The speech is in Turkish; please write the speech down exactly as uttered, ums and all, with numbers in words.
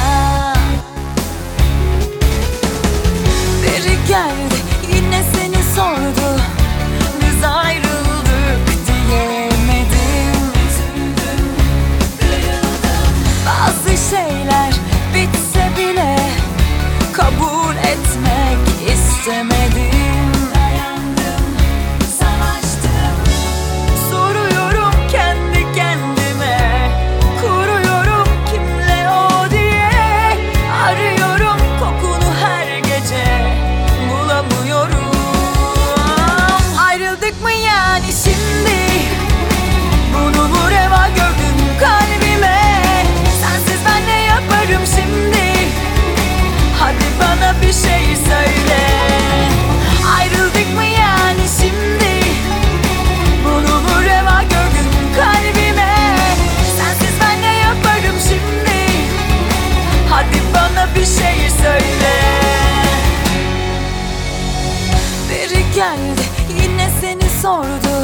Biri geldi yine seni sordu, biz ayrıldık diyemedim. Üzüldüm, kırıldım. Bazı şeyler bitse bile kabul etmek istemedim. Dayandım, savaştım. Soruyorum kendi kendime, kuruyorum kimle o diye. Arıyorum kokunu her gece, bulamıyorum. Ayrıldık mı yani şimdi? Bunu mu reva gördün kalbime? Sensiz ben ne yaparım şimdi? Hadi bana bir şey söyle. Ayrıldık mı yani şimdi? Bunu mu reva gördün kalbime? Sensiz ben ne yaparım şimdi? Hadi bana bir şey söyle. Biri geldi yine seni sordu,